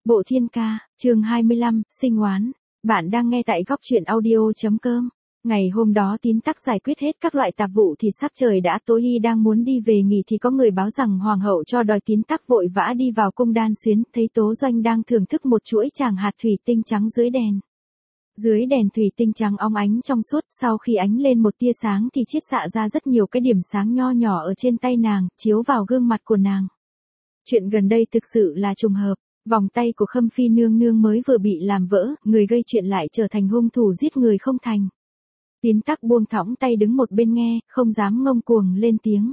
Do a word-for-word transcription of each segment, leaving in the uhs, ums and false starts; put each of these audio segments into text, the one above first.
Bộ Thiên Ca, chương hai mươi lăm, sinh oán. Bạn đang nghe tại góc truyện audio.com. Ngày hôm đó Tín Tắc giải quyết hết các loại tạp vụ thì sắc trời đã tối, y đang muốn đi về nghỉ thì có người báo rằng hoàng hậu cho đòi. Tín Tắc vội vã đi vào cung đan xuyến, thấy Tố Doanh đang thưởng thức một chuỗi tràng hạt thủy tinh trắng dưới đèn. Dưới đèn thủy tinh trắng óng ánh trong suốt, sau khi ánh lên một tia sáng thì chiết xạ ra rất nhiều cái điểm sáng nho nhỏ ở trên tay nàng, chiếu vào gương mặt của nàng. Chuyện gần đây thực sự là trùng hợp. Vòng tay của Khâm Phi nương nương mới vừa bị làm vỡ, người gây chuyện lại trở thành hung thủ giết người không thành. Tín Tắc buông thõng tay đứng một bên nghe, không dám ngông cuồng lên tiếng.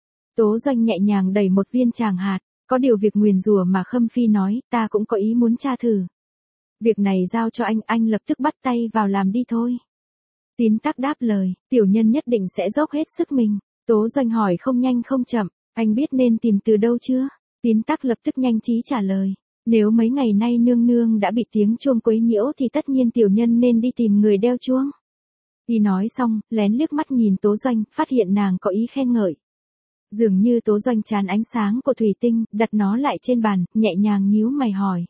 Tố Doanh nhẹ nhàng đẩy một viên tràng hạt, có điều việc nguyền rủa mà Khâm Phi nói, ta cũng có ý muốn tra thử. Việc này giao cho anh, anh lập tức bắt tay vào làm đi thôi. Tín Tắc đáp lời, tiểu nhân nhất định sẽ dốc hết sức mình. Tố Doanh hỏi không nhanh không chậm, anh biết nên tìm từ đâu chưa? Tín Tắc lập tức nhanh trí trả lời. Nếu mấy ngày nay nương nương đã bị tiếng chuông quấy nhiễu thì tất nhiên tiểu nhân nên đi tìm người đeo chuông. Y nói xong, lén liếc mắt nhìn Tố Doanh, phát hiện nàng có ý khen ngợi. Dường như Tố Doanh chán ánh sáng của thủy tinh, đặt nó lại trên bàn, nhẹ nhàng nhíu mày hỏi.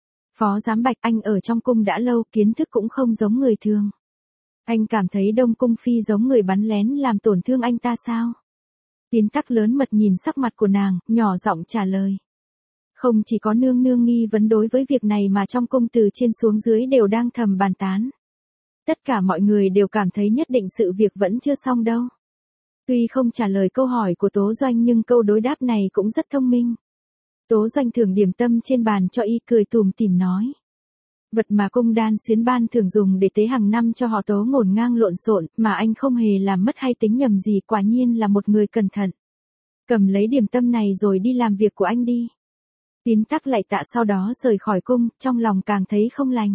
Phó Giám Bạch, anh ở trong cung đã lâu, kiến thức cũng không giống người thường. Anh cảm thấy Đông Cung Phi giống người bắn lén làm tổn thương anh ta sao? Tín Tắc lớn mật nhìn sắc mặt của nàng, nhỏ giọng trả lời. Không chỉ có nương nương nghi vấn đối với việc này mà trong cung từ trên xuống dưới đều đang thầm bàn tán. Tất cả mọi người đều cảm thấy nhất định sự việc vẫn chưa xong đâu. Tuy không trả lời câu hỏi của Tố Doanh nhưng câu đối đáp này cũng rất thông minh. Tố Doanh thưởng điểm tâm trên bàn cho y, cười tủm tỉm nói. Vật mà cung đan xuyến ban thường dùng để tế hàng năm cho họ Tố ngổn ngang lộn xộn mà anh không hề làm mất hay tính nhầm gì, quả nhiên là một người cẩn thận. Cầm lấy điểm tâm này rồi đi làm việc của anh đi. Tín Tắc lạy tạ sau đó rời khỏi cung, trong lòng càng thấy không lành.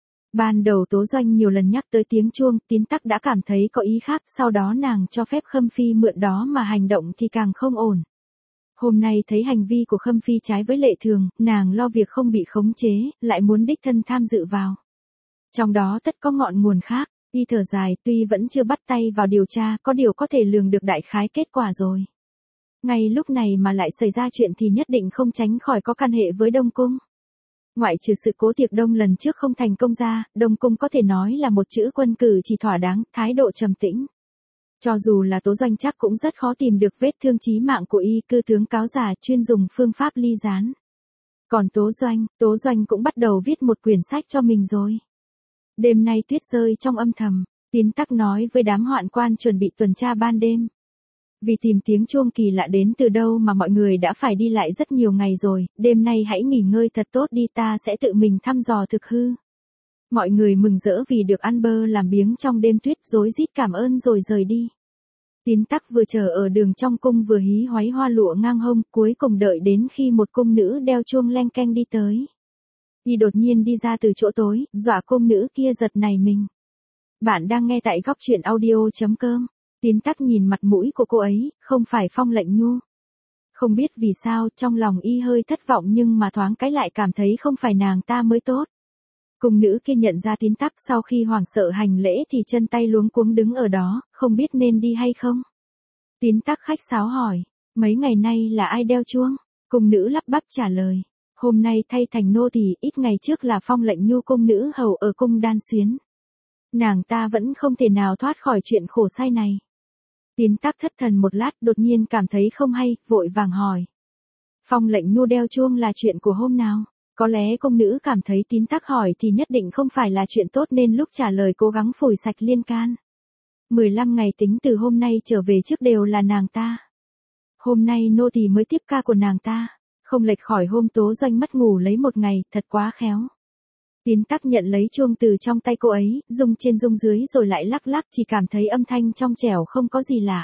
Ban đầu Tố Doanh nhiều lần nhắc tới tiếng chuông, Tín Tắc đã cảm thấy có ý khác, sau đó nàng cho phép Khâm Phi mượn đó mà hành động thì càng không ổn. Hôm nay thấy hành vi của Khâm Phi trái với lệ thường, nàng lo việc không bị khống chế, lại muốn đích thân tham dự vào. Trong đó tất có ngọn nguồn khác, y thở dài, tuy vẫn chưa bắt tay vào điều tra, có điều có thể lường được đại khái kết quả rồi. Ngay lúc này mà lại xảy ra chuyện thì nhất định không tránh khỏi có can hệ với Đông Cung. Ngoại trừ sự cố tiệc đông lần trước không thành công ra, Đông Cung có thể nói là một chữ quân cử chỉ thỏa đáng, thái độ trầm tĩnh. Cho dù là Tố Doanh chắc cũng rất khó tìm được vết thương chí mạng của y, cư tướng cáo giả chuyên dùng phương pháp ly gián. Còn Tố Doanh, Tố Doanh cũng bắt đầu viết một quyển sách cho mình rồi. Đêm nay tuyết rơi trong âm thầm, Tín Tắc nói với đám hoạn quan chuẩn bị tuần tra ban đêm. Vì tìm tiếng chuông kỳ lạ đến từ đâu mà mọi người đã phải đi lại rất nhiều ngày rồi, đêm nay hãy nghỉ ngơi thật tốt đi, ta sẽ tự mình thăm dò thực hư. Mọi người mừng rỡ vì được ăn bơ làm biếng trong đêm tuyết, rối rít cảm ơn rồi rời đi. Tín Tắc vừa chờ ở đường trong cung vừa hí hoáy hoa lụa ngang hông, cuối cùng đợi đến khi một cung nữ đeo chuông leng keng đi tới. Y đột nhiên đi ra từ chỗ tối, dọa cung nữ kia giật nảy mình. Bạn đang nghe tại góc truyện audio.com. Tín Tắc nhìn mặt mũi của cô ấy, không phải Phong Lệnh Nhu. Không biết vì sao, trong lòng y hơi thất vọng nhưng mà thoáng cái lại cảm thấy không phải nàng ta mới tốt. Cung nữ kia nhận ra Tín Tắc sau khi hoảng sợ hành lễ thì chân tay luống cuống đứng ở đó, không biết nên đi hay không. Tín Tắc khách sáo hỏi, mấy ngày nay là ai đeo chuông? Cung nữ lắp bắp trả lời, hôm nay thay thành nô tỳ, ít ngày trước là Phong Lệnh Nhu cung nữ hầu ở cung đan xuyến. Nàng ta vẫn không thể nào thoát khỏi chuyện khổ sai này. Tín Tắc thất thần một lát, đột nhiên cảm thấy không hay, vội vàng hỏi. Phong Lệnh Nhu đeo chuông là chuyện của hôm nào? Có lẽ cung nữ cảm thấy Tín Tắc hỏi thì nhất định không phải là chuyện tốt nên lúc trả lời cố gắng phủi sạch liên can. mười lăm ngày tính từ hôm nay trở về trước đều là nàng ta. Hôm nay nô tỳ mới tiếp ca của nàng ta, không lệch khỏi hôm Tố Doanh mất ngủ lấy một ngày, thật quá khéo. Tín Tắc nhận lấy chuông từ trong tay cô ấy, rung trên rung dưới rồi lại lắc lắc, chỉ cảm thấy âm thanh trong trẻo không có gì lạ.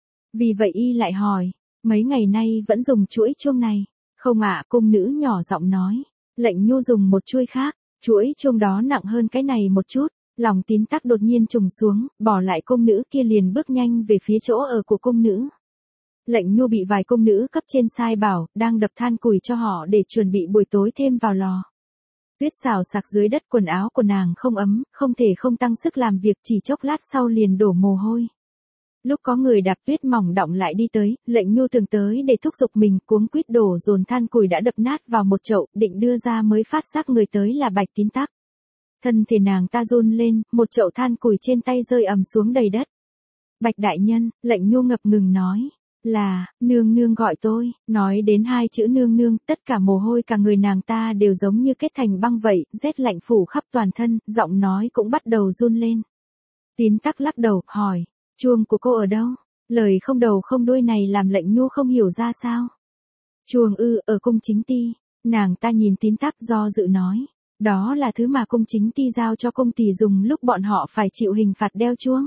Vì vậy y lại hỏi, mấy ngày nay vẫn dùng chuỗi chuông này? Không ạ, cung nữ nhỏ giọng nói. Lệnh Nhu dùng một chuôi khác, chuỗi chuông đó nặng hơn cái này một chút. Lòng Tín Tắc đột nhiên trùng xuống, bỏ lại cung nữ kia liền bước nhanh về phía chỗ ở của cung nữ. Lệnh Nhu bị vài cung nữ cấp trên sai bảo, đang đập than củi cho họ để chuẩn bị buổi tối thêm vào lò. Tuyết xào sạc dưới đất, quần áo của nàng không ấm, không thể không tăng sức làm việc, chỉ chốc lát sau liền đổ mồ hôi. Lúc có người đạp tuyết mỏng đọng lại đi tới, Lệnh Nhu tưởng tới để thúc giục mình, cuống quýt đổ dồn than củi đã đập nát vào một chậu, định đưa ra mới phát giác người tới là Bạch Tín Tắc. Thân thể nàng ta run lên, một chậu than củi trên tay rơi ầm xuống đầy đất. Bạch đại nhân, Lệnh Nhu ngập ngừng nói. Là, nương nương gọi tôi, nói đến hai chữ nương nương, tất cả mồ hôi cả người nàng ta đều giống như kết thành băng vậy, rét lạnh phủ khắp toàn thân, giọng nói cũng bắt đầu run lên. Tín Tắc lắc đầu, hỏi, chuông của cô ở đâu? Lời không đầu không đuôi này làm Lệnh Nhu không hiểu ra sao. Chuông ư, ở cung chính ti. Nàng ta nhìn Tín Tắc do dự nói, đó là thứ mà cung chính ti giao cho công tỷ dùng lúc bọn họ phải chịu hình phạt đeo chuông.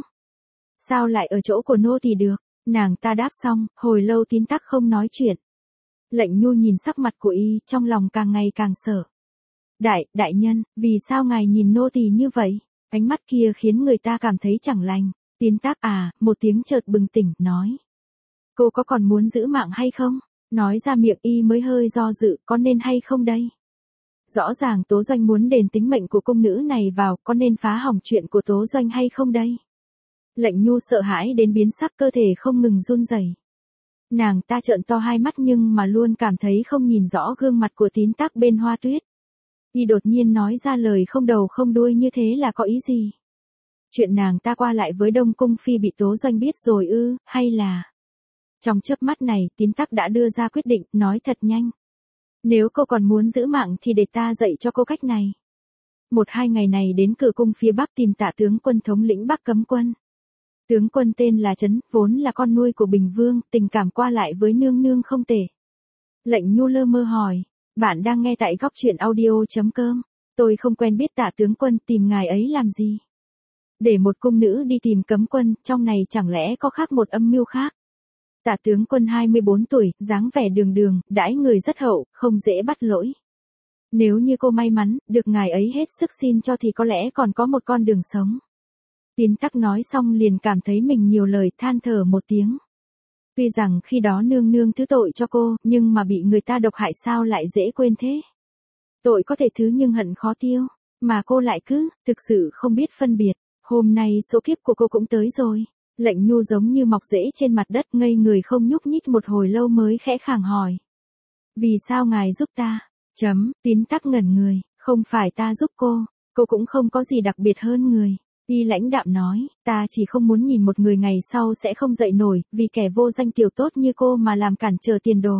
Sao lại ở chỗ của nô tỳ được? Nàng ta đáp xong, hồi lâu Tín Tắc không nói chuyện. Lệnh Nhu nhìn sắc mặt của y, trong lòng càng ngày càng sợ. Đại, đại nhân, vì sao ngài nhìn nô tỳ như vậy? Ánh mắt kia khiến người ta cảm thấy chẳng lành. Tín Tắc à, một tiếng chợt bừng tỉnh, nói. Cô có còn muốn giữ mạng hay không? Nói ra miệng y mới hơi do dự, có nên hay không đây? Rõ ràng Tố Doanh muốn đền tính mệnh của cung nữ này vào, có nên phá hỏng chuyện của Tố Doanh hay không đây? Lệnh Nhu sợ hãi đến biến sắc, cơ thể không ngừng run rẩy. Nàng ta trợn to hai mắt nhưng mà luôn cảm thấy không nhìn rõ gương mặt của Tín Tắc bên hoa tuyết. Y đột nhiên nói ra lời không đầu không đuôi như thế là có ý gì? Chuyện nàng ta qua lại với Đông Cung Phi bị Tố Doanh biết rồi ư, hay là... Trong chớp mắt này, Tín Tắc đã đưa ra quyết định, nói thật nhanh. Nếu cô còn muốn giữ mạng thì để ta dạy cho cô cách này. Một hai ngày này đến cửa cung phía Bắc tìm Tạ tướng quân thống lĩnh Bắc Cấm quân. Tướng quân tên là Trấn, vốn là con nuôi của Bình Vương, tình cảm qua lại với nương nương không tệ. Lệnh Nhu lơ mơ hỏi, bạn đang nghe tại góc truyện audio.com. Tôi không quen biết Tạ tướng quân, tìm ngài ấy làm gì? Để một cung nữ đi tìm cấm quân, trong này chẳng lẽ có khác một âm mưu khác? Tạ tướng quân hai mươi bốn tuổi, dáng vẻ đường đường, đãi người rất hậu, không dễ bắt lỗi. Nếu như cô may mắn, được ngài ấy hết sức xin cho thì có lẽ còn có một con đường sống. Tín Tắc nói xong liền cảm thấy mình nhiều lời, than thở một tiếng. Tuy rằng khi đó nương nương thứ tội cho cô, nhưng mà bị người ta độc hại sao lại dễ quên thế? Tội có thể thứ nhưng hận khó tiêu, mà cô lại cứ, thực sự không biết phân biệt. Hôm nay số kiếp của cô cũng tới rồi. Lệnh Nhu giống như mọc rễ trên mặt đất, ngây người không nhúc nhích một hồi lâu mới khẽ khàng hỏi. Vì sao ngài giúp ta? Chấm, Tín Tắc ngẩn người, không phải ta giúp cô, cô cũng không có gì đặc biệt hơn người. Y lãnh đạm nói, ta chỉ không muốn nhìn một người ngày sau sẽ không dậy nổi, vì kẻ vô danh tiểu tốt như cô mà làm cản trở tiền đồ.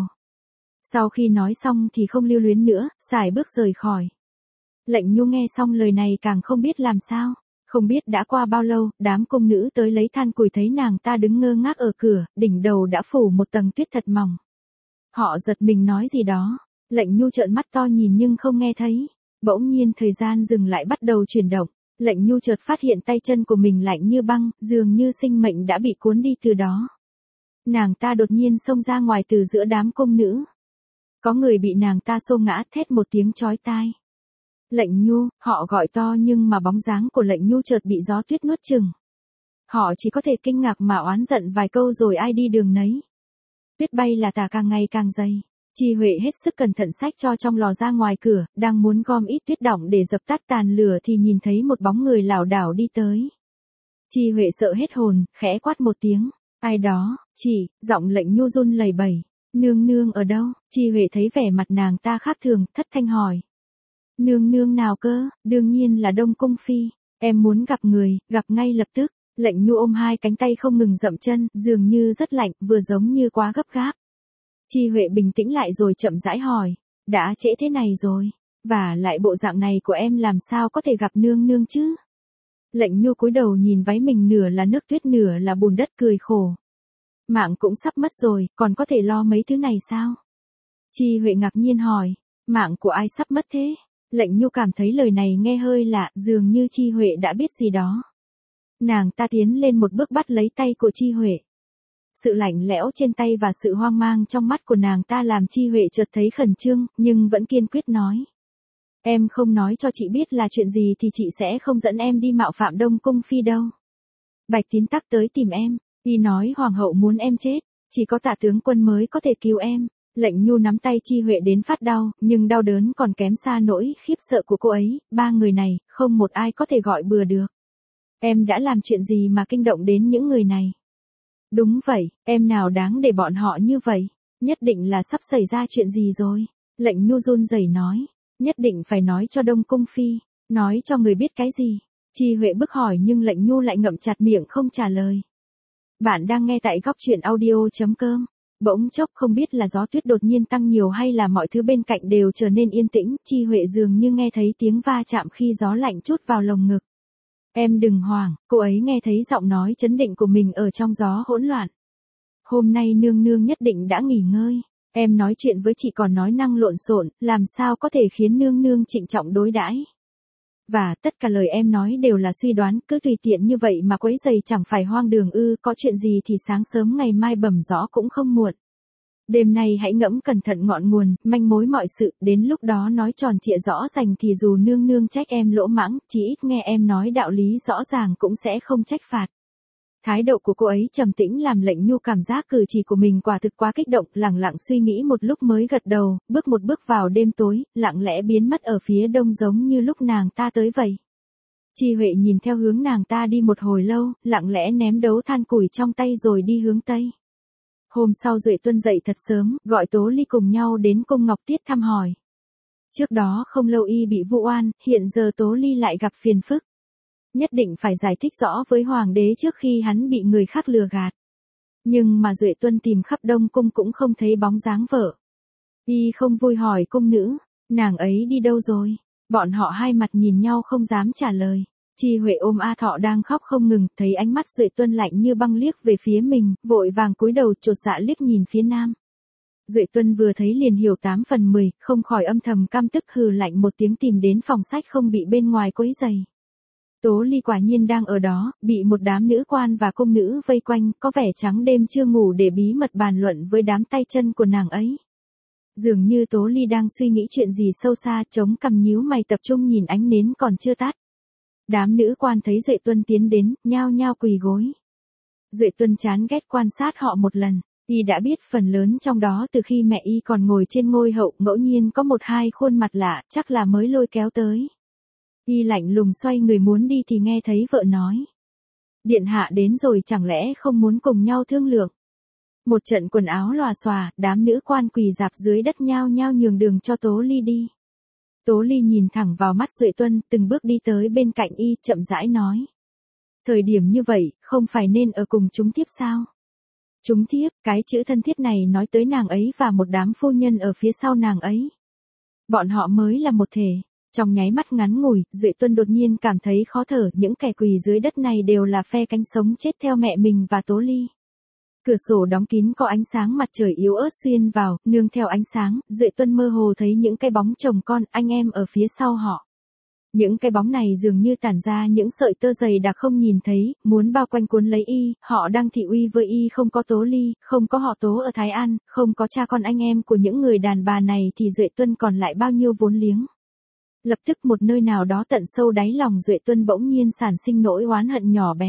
Sau khi nói xong thì không lưu luyến nữa, sải bước rời khỏi. Lệnh Nhu nghe xong lời này càng không biết làm sao. Không biết đã qua bao lâu, đám cung nữ tới lấy than củi thấy nàng ta đứng ngơ ngác ở cửa, đỉnh đầu đã phủ một tầng tuyết thật mỏng. Họ giật mình nói gì đó, Lệnh Nhu trợn mắt to nhìn nhưng không nghe thấy. Bỗng nhiên thời gian dừng lại bắt đầu chuyển động, Lệnh Nhu chợt phát hiện tay chân của mình lạnh như băng, dường như sinh mệnh đã bị cuốn đi từ đó. Nàng ta đột nhiên xông ra ngoài từ giữa đám cung nữ. Có người bị nàng ta xô ngã, thét một tiếng chói tai. Lệnh Nhu, họ gọi to nhưng mà bóng dáng của Lệnh Nhu chợt bị gió tuyết nuốt chửng. Họ chỉ có thể kinh ngạc mà oán giận vài câu rồi ai đi đường nấy. Tuyết bay là tả càng ngày càng dày. Chi Huệ hết sức cẩn thận xách cho trong lò ra ngoài cửa, đang muốn gom ít tuyết đọng để dập tắt tàn lửa thì nhìn thấy một bóng người lảo đảo đi tới. Chi Huệ sợ hết hồn, khẽ quát một tiếng. Ai đó, chỉ, giọng Lệnh Nhu run lẩy bẩy. Nương nương ở đâu? Chi Huệ thấy vẻ mặt nàng ta khác thường, thất thanh hỏi. Nương nương nào cơ? Đương nhiên là Đông Cung Phi. Em muốn gặp người, gặp ngay lập tức. Lệnh Nhu ôm hai cánh tay không ngừng dậm chân, dường như rất lạnh, vừa giống như quá gấp gáp. Chi Huệ bình tĩnh lại rồi chậm rãi hỏi. Đã trễ thế này rồi. Và lại bộ dạng này của em làm sao có thể gặp nương nương chứ? Lệnh Nhu cúi đầu nhìn váy mình, nửa là nước tuyết nửa là bùn đất, cười khổ. Mạng cũng sắp mất rồi, còn có thể lo mấy thứ này sao? Chi Huệ ngạc nhiên hỏi. Mạng của ai sắp mất thế? Lệnh Nhu cảm thấy lời này nghe hơi lạ, dường như Chi Huệ đã biết gì đó. Nàng ta tiến lên một bước bắt lấy tay của Chi Huệ. Sự lạnh lẽo trên tay và sự hoang mang trong mắt của nàng ta làm Chi Huệ chợt thấy khẩn trương, nhưng vẫn kiên quyết nói. Em không nói cho chị biết là chuyện gì thì chị sẽ không dẫn em đi mạo phạm Đông Cung Phi đâu. Bạch Tín Tắc tới tìm em, y nói hoàng hậu muốn em chết, chỉ có Tạ tướng quân mới có thể cứu em. Lệnh Nhu nắm tay Chi Huệ đến phát đau, nhưng đau đớn còn kém xa nỗi khiếp sợ của cô ấy, ba người này, không một ai có thể gọi bừa được. Em đã làm chuyện gì mà kinh động đến những người này? Đúng vậy, em nào đáng để bọn họ như vậy, nhất định là sắp xảy ra chuyện gì rồi. Lệnh Nhu run rẩy nói, nhất định phải nói cho Đông Cung Phi, nói cho người biết cái gì. Chi Huệ bức hỏi nhưng lệnh Nhu lại ngậm chặt miệng không trả lời. Bạn đang nghe tại góc truyện audio.com. Bỗng chốc không biết là gió tuyết đột nhiên tăng nhiều hay là mọi thứ bên cạnh đều trở nên yên tĩnh, Chi Huệ dường như nghe thấy tiếng va chạm khi gió lạnh trút vào lồng ngực. Em đừng hoảng, cô ấy nghe thấy giọng nói trấn định của mình ở trong gió hỗn loạn. Hôm nay nương nương nhất định đã nghỉ ngơi, em nói chuyện với chị còn nói năng lộn xộn, làm sao có thể khiến nương nương trịnh trọng đối đãi. Và tất cả lời em nói đều là suy đoán, cứ tùy tiện như vậy mà quấy giày chẳng phải hoang đường ư, có chuyện gì thì sáng sớm ngày mai bẩm rõ cũng không muộn. Đêm nay hãy ngẫm cẩn thận ngọn nguồn, manh mối mọi sự, đến lúc đó nói tròn trịa rõ rành thì dù nương nương trách em lỗ mãng, chỉ ít nghe em nói đạo lý rõ ràng cũng sẽ không trách phạt. Thái độ của cô ấy trầm tĩnh làm lệnh Nhu cảm giác cử chỉ của mình quả thực quá kích động, lẳng lặng suy nghĩ một lúc mới gật đầu, bước một bước vào đêm tối, lặng lẽ biến mất ở phía đông giống như lúc nàng ta tới vậy. Chi Huệ nhìn theo hướng nàng ta đi một hồi lâu, lặng lẽ ném đấu than củi trong tay rồi đi hướng tây. Hôm sau Duệ Tuân dậy thật sớm, gọi Tố Ly cùng nhau đến cung Ngọc Tiết thăm hỏi. Trước đó không lâu y bị vu oan, hiện giờ Tố Ly lại gặp phiền phức. Nhất định phải giải thích rõ với hoàng đế trước khi hắn bị người khác lừa gạt. Nhưng mà Duệ Tuân tìm khắp Đông Cung cũng không thấy bóng dáng vợ. Y không vui hỏi cung nữ, nàng ấy đi đâu rồi? Bọn họ hai mặt nhìn nhau không dám trả lời. Chi Huệ ôm A Thọ đang khóc không ngừng, thấy ánh mắt Duệ Tuân lạnh như băng liếc về phía mình, vội vàng cúi đầu chột dạ liếc nhìn phía nam. Duệ Tuân vừa thấy liền hiểu tám phần mười, không khỏi âm thầm căm tức hừ lạnh một tiếng tìm đến phòng sách không bị bên ngoài quấy rầy. Tố Ly quả nhiên đang ở đó, bị một đám nữ quan và cung nữ vây quanh, có vẻ trắng đêm chưa ngủ để bí mật bàn luận với đám tay chân của nàng ấy. Dường như Tố Ly đang suy nghĩ chuyện gì sâu xa, chống cằm nhíu mày tập trung nhìn ánh nến còn chưa tắt. Đám nữ quan thấy Duệ Tuân tiến đến, nhao nhao quỳ gối. Duệ Tuân chán ghét quan sát họ một lần, y đã biết phần lớn trong đó từ khi mẹ y còn ngồi trên ngôi hậu, ngẫu nhiên có một hai khuôn mặt lạ, chắc là mới lôi kéo tới. Y lạnh lùng xoay người muốn đi thì nghe thấy vợ nói. Điện hạ đến rồi chẳng lẽ không muốn cùng nhau thương lượng. Một trận quần áo lòa xòa, đám nữ quan quỳ dạp dưới đất nhao nhao nhường đường cho Tố Ly đi. Tố Ly nhìn thẳng vào mắt Duệ Tuân, từng bước đi tới bên cạnh y, chậm rãi nói. Thời điểm như vậy, không phải nên ở cùng chúng tiếp sao? Chúng tiếp, cái chữ thân thiết này nói tới nàng ấy và một đám phu nhân ở phía sau nàng ấy. Bọn họ mới là một thể. Trong nháy mắt ngắn ngủi, Duệ Tuân đột nhiên cảm thấy khó thở, những kẻ quỳ dưới đất này đều là phe cánh sống chết theo mẹ mình và Tố Ly. Cửa sổ đóng kín có ánh sáng mặt trời yếu ớt xuyên vào, nương theo ánh sáng, Duệ Tuân mơ hồ thấy những cái bóng chồng con, anh em ở phía sau họ. Những cái bóng này dường như tản ra những sợi tơ dày đặc không nhìn thấy, muốn bao quanh cuốn lấy y, họ đang thị uy với y, không có Tố Ly, không có họ Tố ở Thái An, không có cha con anh em của những người đàn bà này thì Duệ Tuân còn lại bao nhiêu vốn liếng. Lập tức một nơi nào đó tận sâu đáy lòng Duệ Tuân bỗng nhiên sản sinh nỗi oán hận nhỏ bé.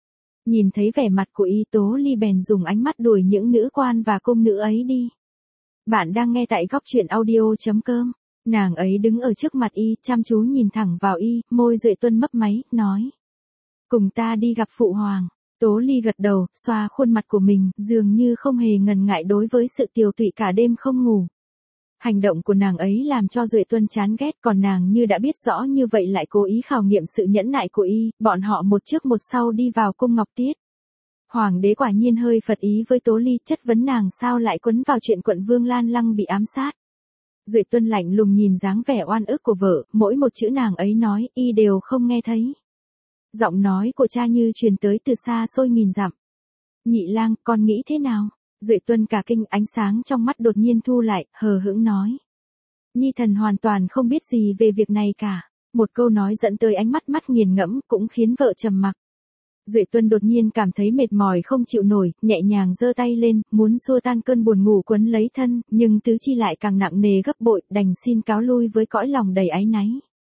Nhìn thấy vẻ mặt của y, Tố Ly bèn dùng ánh mắt đuổi những nữ quan và cung nữ ấy đi. Bạn đang nghe tại góc truyện audio.com. Nàng ấy đứng ở trước mặt y, chăm chú nhìn thẳng vào y, môi Duệ Tuân mấp máy, nói. Cùng ta đi gặp phụ hoàng. Tố Ly gật đầu, xoa khuôn mặt của mình, dường như không hề ngần ngại đối với sự tiều tụy cả đêm không ngủ. Hành động của nàng ấy làm cho Duệ Tuân chán ghét, còn nàng như đã biết rõ như vậy lại cố ý khảo nghiệm sự nhẫn nại của y, bọn họ một trước một sau đi vào cung Ngọc Tiết. Hoàng đế quả nhiên hơi phật ý với Tố Ly, chất vấn nàng sao lại quấn vào chuyện quận Vương Lan Lăng bị ám sát. Duệ Tuân lạnh lùng nhìn dáng vẻ oan ức của vợ, mỗi một chữ nàng ấy nói, y đều không nghe thấy. Giọng nói của cha như truyền tới từ xa xôi nghìn dặm. Nhị lang, con nghĩ thế nào? Duệ Tuân cả kinh, ánh sáng trong mắt đột nhiên thu lại, hờ hững nói. Nhi thần hoàn toàn không biết gì về việc này cả. Một câu nói dẫn tới ánh mắt mắt nghiền ngẫm, cũng khiến vợ trầm mặc. Duệ Tuân đột nhiên cảm thấy mệt mỏi không chịu nổi, nhẹ nhàng giơ tay lên, muốn xua tan cơn buồn ngủ quấn lấy thân, nhưng tứ chi lại càng nặng nề gấp bội, đành xin cáo lui với cõi lòng đầy áy náy.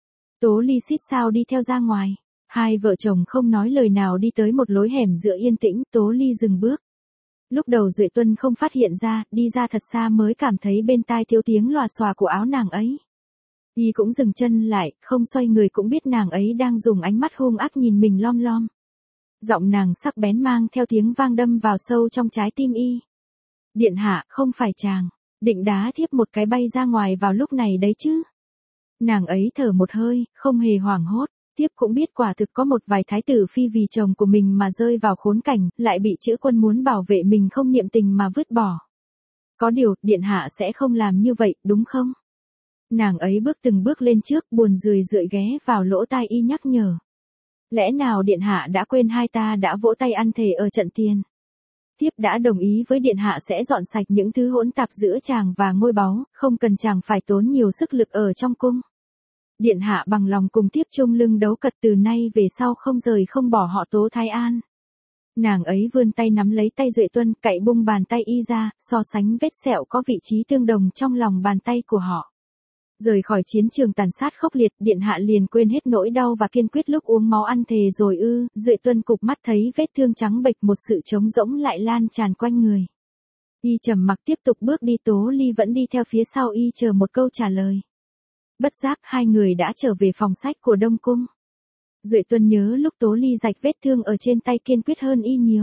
Tố Ly xít sao đi theo ra ngoài. Hai vợ chồng không nói lời nào đi tới một lối hẻm giữa yên tĩnh, Tố Ly dừng bước. Lúc đầu Duệ Tuân không phát hiện ra, đi ra thật xa mới cảm thấy bên tai thiếu tiếng lòa xòa của áo nàng ấy. Y cũng dừng chân lại, không xoay người cũng biết nàng ấy đang dùng ánh mắt hung ác nhìn mình lom lom. Giọng nàng sắc bén mang theo tiếng vang đâm vào sâu trong trái tim y. Điện hạ, không phải chàng định đá thiếp một cái bay ra ngoài vào lúc này đấy chứ? Nàng ấy thở một hơi, không hề hoảng hốt. Thiếp cũng biết quả thực có một vài thái tử phi vì chồng của mình mà rơi vào khốn cảnh, lại bị chữ quân muốn bảo vệ mình không niệm tình mà vứt bỏ. Có điều, điện hạ sẽ không làm như vậy, đúng không? Nàng ấy bước từng bước lên trước, buồn rười rượi ghé vào lỗ tai y nhắc nhở. Lẽ nào điện hạ đã quên hai ta đã vỗ tay ăn thề ở trận tiền? Thiếp đã đồng ý với điện hạ sẽ dọn sạch những thứ hỗn tạp giữa chàng và ngôi báu, không cần chàng phải tốn nhiều sức lực ở trong cung. Điện hạ bằng lòng cùng tiếp chung lưng đấu cật từ nay về sau không rời không bỏ họ Tố Thái An. Nàng ấy vươn tay nắm lấy tay Duệ Tuân, cạy bung bàn tay y ra, so sánh vết sẹo có vị trí tương đồng trong lòng bàn tay của họ. Rời khỏi chiến trường tàn sát khốc liệt, điện hạ liền quên hết nỗi đau và kiên quyết lúc uống máu ăn thề rồi ư? Duệ Tuân cụp mắt thấy vết thương trắng bệch, một sự trống rỗng lại lan tràn quanh người. Y trầm mặc tiếp tục bước đi, Tố Ly vẫn đi theo phía sau y chờ một câu trả lời. Bất giác hai người đã trở về phòng sách của Đông Cung. Duệ Tuân nhớ lúc Tố Ly rạch vết thương ở trên tay kiên quyết hơn y nhiều.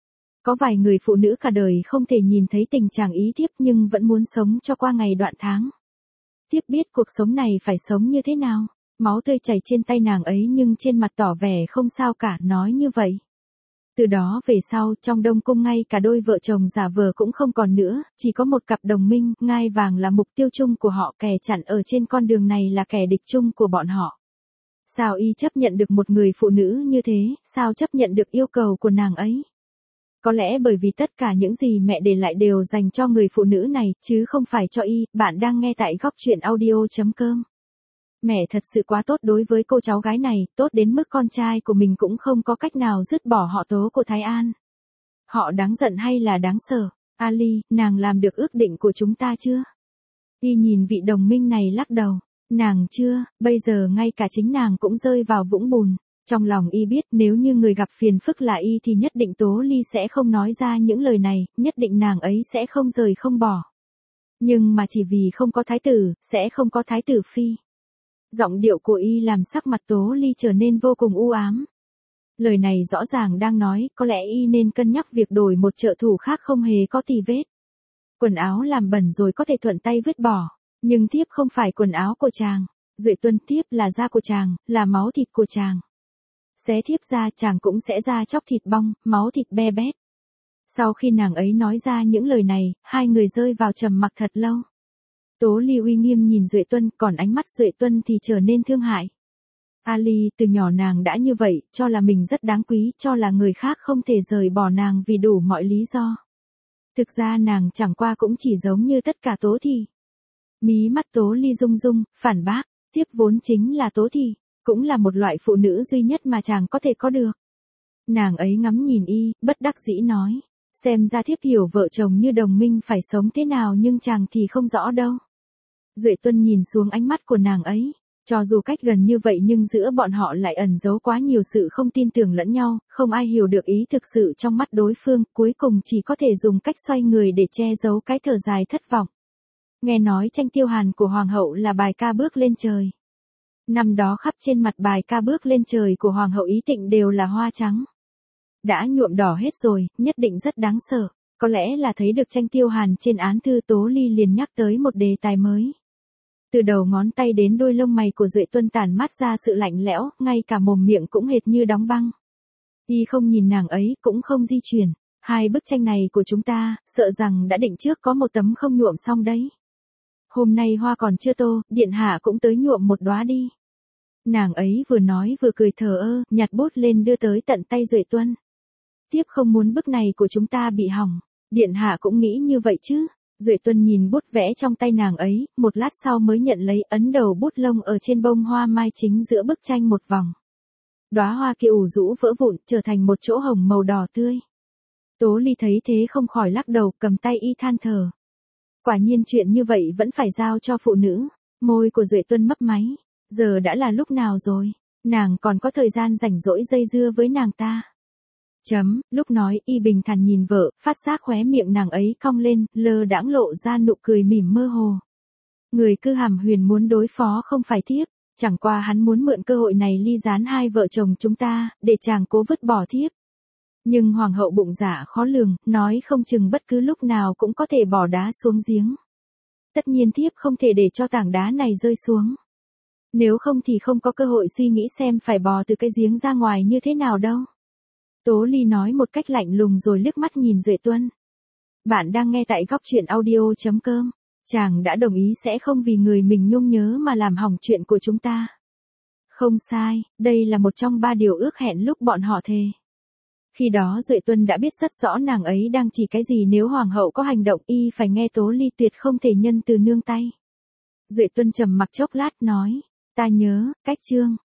Có vài người phụ nữ cả đời không thể nhìn thấy tình trạng ý thiếp nhưng vẫn muốn sống cho qua ngày đoạn tháng. Thiếp biết cuộc sống này phải sống như thế nào. Máu tươi chảy trên tay nàng ấy nhưng trên mặt tỏ vẻ không sao cả, nói như vậy. Từ đó về sau, trong Đông Cung ngay cả đôi vợ chồng giả vờ cũng không còn nữa, chỉ có một cặp đồng minh, ngai vàng là mục tiêu chung của họ, kẻ chặn ở trên con đường này là kẻ địch chung của bọn họ. Sao y chấp nhận được một người phụ nữ như thế, sao chấp nhận được yêu cầu của nàng ấy? Có lẽ bởi vì tất cả những gì mẹ để lại đều dành cho người phụ nữ này, chứ không phải cho y. Bạn đang nghe tại góc truyện audio chấm com. Mẹ thật sự quá tốt đối với cô cháu gái này, tốt đến mức con trai của mình cũng không có cách nào dứt bỏ họ Tố của Thái An. Họ đáng giận hay là đáng sợ? Ali, nàng làm được ước định của chúng ta chưa? Y nhìn vị đồng minh này lắc đầu. Nàng chưa, bây giờ ngay cả chính nàng cũng rơi vào vũng bùn. Trong lòng y biết nếu như người gặp phiền phức là y thì nhất định Tố Ly sẽ không nói ra những lời này, nhất định nàng ấy sẽ không rời không bỏ. Nhưng mà chỉ vì không có thái tử, sẽ không có thái tử phi. Giọng điệu của y làm sắc mặt Tố Ly trở nên vô cùng u ám. Lời này rõ ràng đang nói, có lẽ y nên cân nhắc việc đổi một trợ thủ khác không hề có tì vết. Quần áo làm bẩn rồi có thể thuận tay vứt bỏ, nhưng thiếp không phải quần áo của chàng. Duệ Tuân, thiếp là da của chàng, là máu thịt của chàng. Xé thiếp ra, chàng cũng sẽ ra chóc thịt bong, máu thịt be bét. Sau khi nàng ấy nói ra những lời này, hai người rơi vào trầm mặc thật lâu. Tố Ly uy nghiêm nhìn Duệ Tuân, còn ánh mắt Duệ Tuân thì trở nên thương hại. Ali, từ nhỏ nàng đã như vậy, cho là mình rất đáng quý, cho là người khác không thể rời bỏ nàng vì đủ mọi lý do. Thực ra nàng chẳng qua cũng chỉ giống như tất cả Tố Thị. Mí mắt Tố Ly rung rung, phản bác, thiếp vốn chính là Tố Thị, cũng là một loại phụ nữ duy nhất mà chàng có thể có được. Nàng ấy ngắm nhìn y, bất đắc dĩ nói, xem ra thiếp hiểu vợ chồng như đồng minh phải sống thế nào nhưng chàng thì không rõ đâu. Duệ Tuân nhìn xuống ánh mắt của nàng ấy, cho dù cách gần như vậy nhưng giữa bọn họ lại ẩn giấu quá nhiều sự không tin tưởng lẫn nhau, không ai hiểu được ý thực sự trong mắt đối phương, cuối cùng chỉ có thể dùng cách xoay người để che giấu cái thở dài thất vọng. Nghe nói tranh Tiêu Hàn của Hoàng hậu là bài ca bước lên trời. Năm đó khắp trên mặt bài ca bước lên trời của Hoàng hậu Ý Tịnh đều là hoa trắng. Đã nhuộm đỏ hết rồi, nhất định rất đáng sợ. Có lẽ là thấy được tranh Tiêu Hàn trên án thư, Tố Ly liền nhắc tới một đề tài mới. Từ đầu ngón tay đến đôi lông mày của Duệ Tuân tản mát ra sự lạnh lẽo, ngay cả mồm miệng cũng hệt như đóng băng. Y không nhìn nàng ấy, cũng không di chuyển. Hai bức tranh này của chúng ta, sợ rằng đã định trước có một tấm không nhuộm xong đấy. Hôm nay hoa còn chưa tô, điện hạ cũng tới nhuộm một đóa đi. Nàng ấy vừa nói vừa cười thờ ơ, nhặt bút lên đưa tới tận tay Duệ Tuân. Tiếp không muốn bức này của chúng ta bị hỏng. Điện hạ cũng nghĩ như vậy chứ. Duệ Tuân nhìn bút vẽ trong tay nàng ấy, một lát sau mới nhận lấy, ấn đầu bút lông ở trên bông hoa mai chính giữa bức tranh một vòng. Đóa hoa kia ủ rũ vỡ vụn, trở thành một chỗ hồng màu đỏ tươi. Tố Ly thấy thế không khỏi lắc đầu, cầm tay y than thở. Quả nhiên chuyện như vậy vẫn phải giao cho phụ nữ. Môi của Duệ Tuân mấp máy. Giờ đã là lúc nào rồi? Nàng còn có thời gian rảnh rỗi dây dưa với nàng ta. Chấm, lúc nói y bình thản nhìn vợ, phát giác khóe miệng nàng ấy cong lên, lơ đãng lộ ra nụ cười mỉm mơ hồ. Người Cư Hàm Huyền muốn đối phó không phải thiếp, chẳng qua hắn muốn mượn cơ hội này ly gián hai vợ chồng chúng ta, để chàng cố vứt bỏ thiếp. Nhưng hoàng hậu bụng dạ khó lường, nói không chừng bất cứ lúc nào cũng có thể bỏ đá xuống giếng. Tất nhiên thiếp không thể để cho tảng đá này rơi xuống. Nếu không thì không có cơ hội suy nghĩ xem phải bò từ cái giếng ra ngoài như thế nào đâu. Tố Ly nói một cách lạnh lùng rồi liếc mắt nhìn Duệ Tuân. Bạn đang nghe tại góc truyện audio chấm com. Chàng đã đồng ý sẽ không vì người mình nhung nhớ mà làm hỏng chuyện của chúng ta. Không sai, đây là một trong ba điều ước hẹn lúc bọn họ thề. Khi đó Duệ Tuân đã biết rất rõ nàng ấy đang chỉ cái gì, nếu hoàng hậu có hành động y phải nghe Tố Ly tuyệt không thể nhân từ nương tay. Duệ Tuân trầm mặc chốc lát nói, ta nhớ, cách chương,